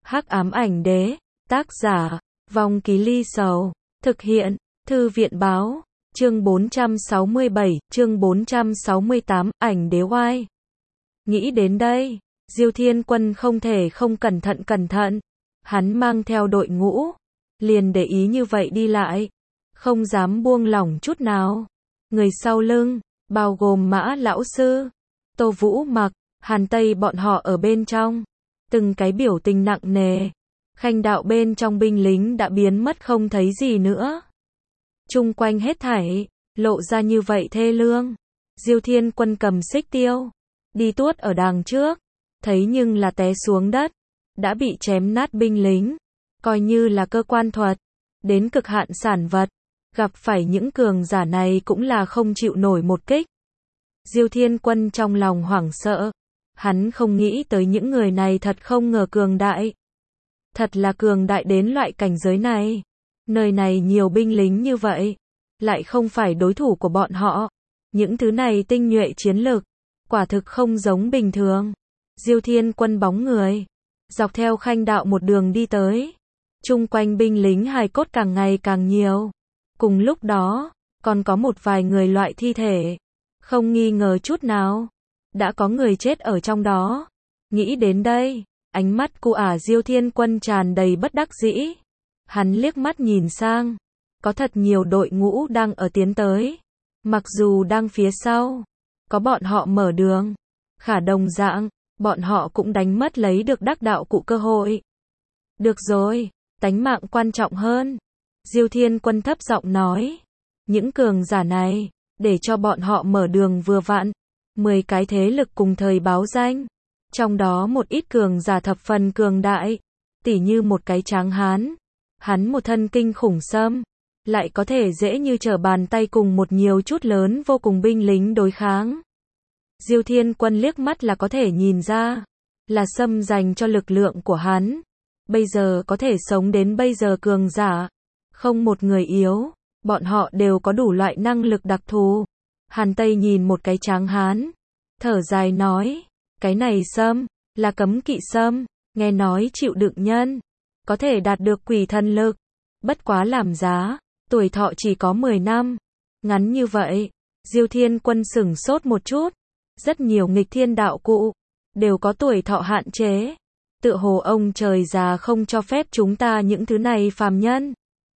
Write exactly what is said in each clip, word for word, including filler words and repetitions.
Hắc ám ảnh đế, tác giả, Vong Ký Ly Sầu, thực hiện, Thư viện báo, chương bốn trăm sáu mươi bảy, chương bốn trăm sáu mươi tám, ảnh đế oai. Nghĩ đến đây, Diêu Thiên Quân không thể không cẩn thận cẩn thận, hắn mang theo đội ngũ, liền để ý như vậy đi lại, không dám buông lỏng chút nào. Người sau lưng, bao gồm Mã lão sư, Tô Vũ Mặc, Hàn Tây bọn họ ở bên trong, từng cái biểu tình nặng nề. Khanh đạo bên trong binh lính đã biến mất không thấy gì nữa. Chung quanh hết thảy, lộ ra như vậy thê lương. Diêu Thiên Quân cầm xích tiêu, đi tuốt ở đằng trước, thấy nhưng là té xuống đất, đã bị chém nát binh lính, coi như là cơ quan thuật, đến cực hạn sản vật, gặp phải những cường giả này cũng là không chịu nổi một kích. Diêu Thiên Quân trong lòng hoảng sợ, hắn không nghĩ tới những người này thật không ngờ cường đại. Thật là cường đại đến loại cảnh giới này. Nơi này nhiều binh lính như vậy, lại không phải đối thủ của bọn họ. Những thứ này tinh nhuệ chiến lực, quả thực không giống bình thường. Diêu Thiên Quân bóng người, dọc theo khanh đạo một đường đi tới. Chung quanh binh lính hài cốt càng ngày càng nhiều. Cùng lúc đó, còn có một vài người loại thi thể. Không nghi ngờ chút nào, đã có người chết ở trong đó. Nghĩ đến đây, ánh mắt của ả Diêu Thiên Quân tràn đầy bất đắc dĩ. Hắn liếc mắt nhìn sang, có thật nhiều đội ngũ đang ở tiến tới. Mặc dù đang phía sau, có bọn họ mở đường, khả đồng dạng, bọn họ cũng đánh mất lấy được đắc đạo cụ cơ hội. Được rồi, tánh mạng quan trọng hơn. Diêu Thiên Quân thấp giọng nói, những cường giả này, để cho bọn họ mở đường vừa vặn. Mười cái thế lực cùng thời báo danh. Trong đó một ít cường giả thập phần cường đại, tỉ như một cái tráng hán, hắn một thân kinh khủng sâm, lại có thể dễ như trở bàn tay cùng một nhiều chút lớn vô cùng binh lính đối kháng. Diêu Thiên Quân liếc mắt là có thể nhìn ra, là sâm dành cho lực lượng của hắn. Bây giờ có thể sống đến bây giờ cường giả, không một người yếu, bọn họ đều có đủ loại năng lực đặc thù. Hàn Tây nhìn một cái tráng hán, thở dài nói, cái này sâm, là cấm kỵ sâm, nghe nói chịu đựng nhân, có thể đạt được quỷ thần lực, bất quá làm giá, tuổi thọ chỉ có mười năm, ngắn như vậy. Diêu Thiên Quân sửng sốt một chút, rất nhiều nghịch thiên đạo cụ, đều có tuổi thọ hạn chế, tựa hồ ông trời già không cho phép chúng ta những thứ này phàm nhân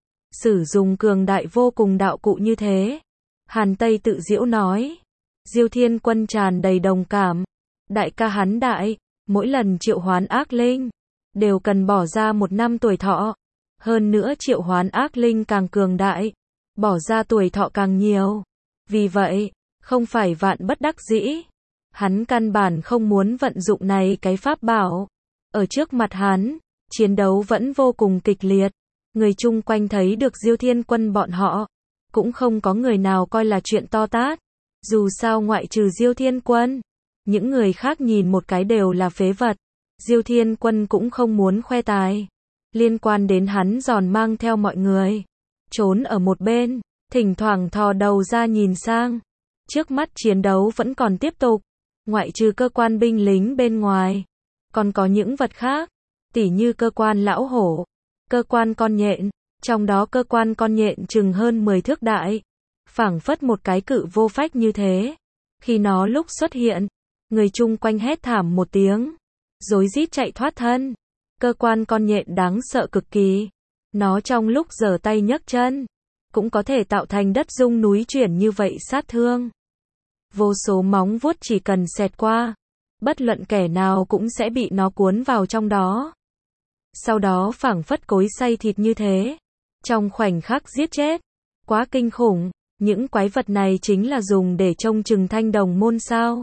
sử dụng cường đại vô cùng đạo cụ như thế. Hàn Tây tự giễu nói. Diêu Thiên Quân tràn đầy đồng cảm. Đại ca hắn đại, mỗi lần triệu hoán ác linh, đều cần bỏ ra một năm tuổi thọ. Hơn nữa triệu hoán ác linh càng cường đại, bỏ ra tuổi thọ càng nhiều. Vì vậy, không phải vạn bất đắc dĩ, hắn căn bản không muốn vận dụng này cái pháp bảo. Ở trước mặt hắn, chiến đấu vẫn vô cùng kịch liệt. Người chung quanh thấy được Diêu Thiên Quân bọn họ, cũng không có người nào coi là chuyện to tát. Dù sao ngoại trừ Diêu Thiên Quân, những người khác nhìn một cái đều là phế vật. Diêu Thiên Quân cũng không muốn khoe tài. Liên quan đến hắn giòn mang theo mọi người, trốn ở một bên, thỉnh thoảng thò đầu ra nhìn sang. Trước mắt chiến đấu vẫn còn tiếp tục, ngoại trừ cơ quan binh lính bên ngoài, còn có những vật khác, tỉ như cơ quan lão hổ, cơ quan con nhện, trong đó cơ quan con nhện chừng hơn mười thước đại, phảng phất một cái cự vô phách như thế. Khi nó lúc xuất hiện, người chung quanh hét thảm một tiếng, rối rít chạy thoát thân. Cơ quan con nhện đáng sợ cực kỳ, nó trong lúc giở tay nhấc chân, cũng có thể tạo thành đất rung núi chuyển như vậy sát thương. Vô số móng vuốt chỉ cần xẹt qua, bất luận kẻ nào cũng sẽ bị nó cuốn vào trong đó. Sau đó phảng phất cối xay thịt như thế, trong khoảnh khắc giết chết. Quá kinh khủng, những quái vật này chính là dùng để trông chừng Thanh Đồng môn sao?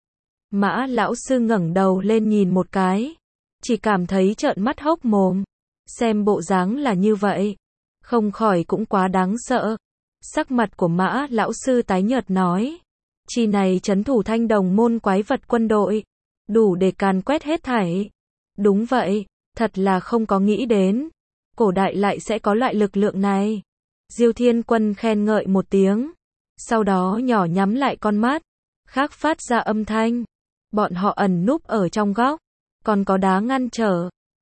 Mã lão sư ngẩng đầu lên nhìn một cái, chỉ cảm thấy trợn mắt hốc mồm. Xem bộ dáng là như vậy, không khỏi cũng quá đáng sợ. Sắc mặt của Mã lão sư tái nhợt nói, chi này trấn thủ Thanh Đồng môn quái vật quân đội, đủ để càn quét hết thảy. Đúng vậy, thật là không có nghĩ đến, cổ đại lại sẽ có loại lực lượng này. Diêu Thiên Quân khen ngợi một tiếng, sau đó nhỏ nhắm lại con mắt, khác phát ra âm thanh. Bọn họ ẩn núp ở trong góc, còn có đá ngăn trở.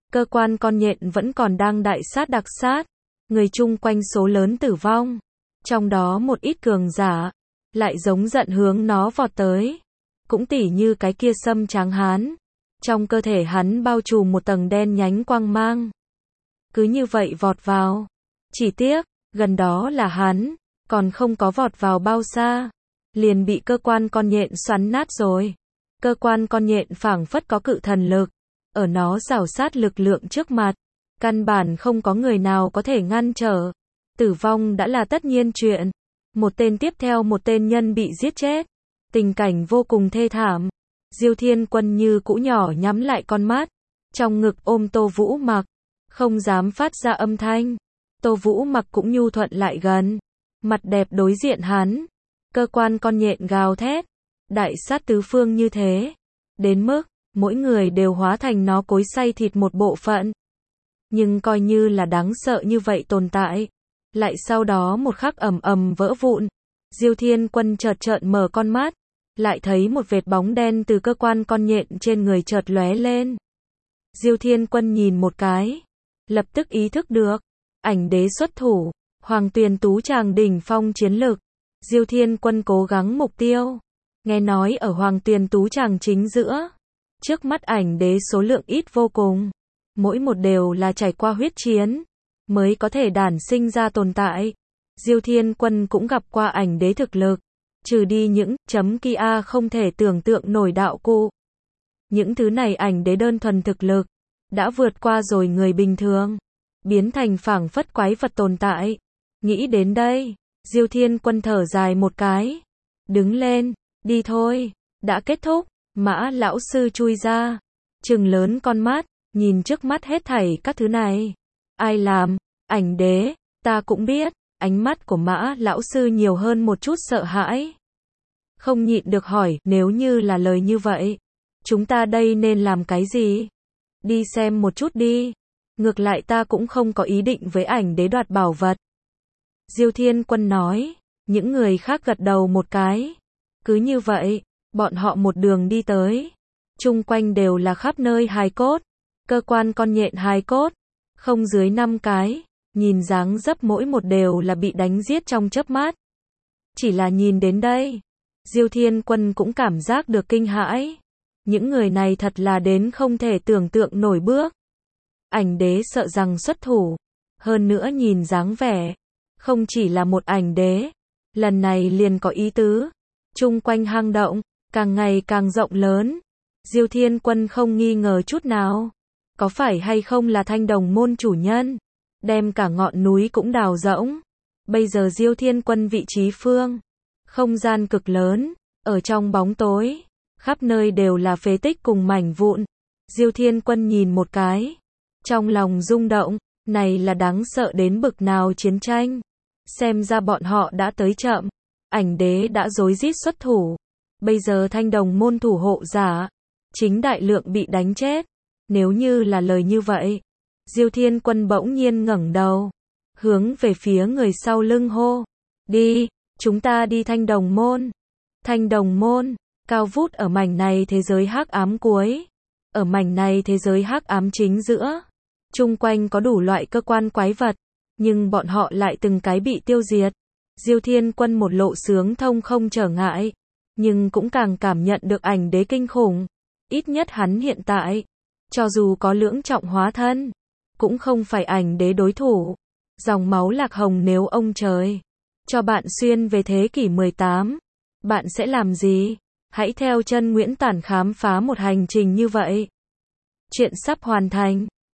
cơ quan con nhện vẫn còn đang đại sát đặc sát, người chung quanh số lớn tử vong, trong đó một ít cường giả, lại giống giận hướng nó vọt tới. Cũng tỉ như cái kia Sâm Tráng Hán, trong cơ thể hắn bao trùm một tầng đen nhánh quang mang. Cứ như vậy vọt vào, chỉ tiếc, gần đó là hắn, còn không có vọt vào bao xa, liền bị cơ quan con nhện xoắn nát rồi. Cơ quan con nhện phảng phất có cự thần lực, ở nó rảo sát lực lượng trước mặt, căn bản không có người nào có thể ngăn trở. Tử vong đã là tất nhiên chuyện, một tên tiếp theo một tên nhân bị giết chết, tình cảnh vô cùng thê thảm. Diêu Thiên Quân như cũ nhỏ nhắm lại con mắt, trong ngực ôm Tô Vũ Mặc, không dám phát ra âm thanh. Tô Vũ Mặc cũng nhu thuận lại gần, mặt đẹp đối diện hắn. Cơ quan con nhện gào thét, đại sát tứ phương như thế, đến mức mỗi người đều hóa thành nó cối xay thịt một bộ phận. Nhưng coi như là đáng sợ như vậy tồn tại, lại sau đó một khắc ầm ầm vỡ vụn. Diêu Thiên Quân chợt trợn mở con mắt, lại thấy một vệt bóng đen từ cơ quan con nhện trên người chợt lóe lên. Diêu Thiên Quân nhìn một cái, lập tức ý thức được, ảnh đế xuất thủ, Hoàng Tuyền Tú Tràng đỉnh phong chiến lực. Diêu Thiên Quân cố gắng mục tiêu, nghe nói ở Hoàng Tuyền Tú Tràng chính giữa, trước mắt ảnh đế số lượng ít vô cùng, mỗi một đều là trải qua huyết chiến, mới có thể đản sinh ra tồn tại. Diêu Thiên Quân cũng gặp qua ảnh đế thực lực, trừ đi những chấm kia không thể tưởng tượng nổi đạo cụ. Những thứ này ảnh đế đơn thuần thực lực, đã vượt qua rồi người bình thường, biến thành phảng phất quái vật tồn tại. Nghĩ đến đây, Diêu Thiên Quân thở dài một cái, đứng lên, đi thôi, đã kết thúc. Mã lão sư chui ra, trừng lớn con mắt, nhìn trước mắt hết thảy các thứ này. Ai làm? Ảnh đế, ta cũng biết. Ánh mắt của Mã lão sư nhiều hơn một chút sợ hãi. Không nhịn được hỏi, nếu như là lời như vậy, chúng ta đây nên làm cái gì? Đi xem một chút đi. Ngược lại ta cũng không có ý định với ảnh đế đoạt bảo vật. Diêu Thiên Quân nói, những người khác gật đầu một cái. Cứ như vậy, bọn họ một đường đi tới. Chung quanh đều là khắp nơi hài cốt, cơ quan con nhện hài cốt, không dưới năm cái. Nhìn dáng dấp mỗi một đều là bị đánh giết trong chớp mắt. Chỉ là nhìn đến đây, Diêu Thiên Quân cũng cảm giác được kinh hãi. Những người này thật là đến không thể tưởng tượng nổi bước. Ảnh đế sợ rằng xuất thủ. Hơn nữa nhìn dáng vẻ, không chỉ là một ảnh đế, lần này liền có ý tứ. Chung quanh hang động, càng ngày càng rộng lớn. Diêu Thiên Quân không nghi ngờ chút nào. Có phải hay không là Thanh Đồng môn chủ nhân? Đem cả ngọn núi cũng đào rỗng. Bây giờ Diêu Thiên Quân vị trí phương, không gian cực lớn, ở trong bóng tối, khắp nơi đều là phế tích cùng mảnh vụn. Diêu Thiên Quân nhìn một cái, trong lòng rung động, này là đáng sợ đến bực nào chiến tranh. Xem ra bọn họ đã tới chậm, ảnh đế đã rối rít xuất thủ. Bây giờ Thanh Đồng môn thủ hộ giả, chính đại lượng bị đánh chết. Nếu như là lời như vậy, Diêu Thiên Quân bỗng nhiên ngẩng đầu, hướng về phía người sau lưng hô, đi, chúng ta đi Thanh Đồng môn. Thanh Đồng môn, cao vút ở mảnh này thế giới hắc ám cuối, ở mảnh này thế giới hắc ám chính giữa, chung quanh có đủ loại cơ quan quái vật, nhưng bọn họ lại từng cái bị tiêu diệt. Diêu Thiên Quân một lộ sướng thông không trở ngại, nhưng cũng càng cảm nhận được ảnh đế kinh khủng. Ít nhất hắn hiện tại, cho dù có lưỡng trọng hóa thân, cũng không phải ảnh đế đối thủ. Dòng máu Lạc Hồng, nếu ông trời cho bạn xuyên về thế kỷ mười tám, bạn sẽ làm gì? Hãy theo chân Nguyễn Tản khám phá một hành trình như vậy. Chuyện sắp hoàn thành.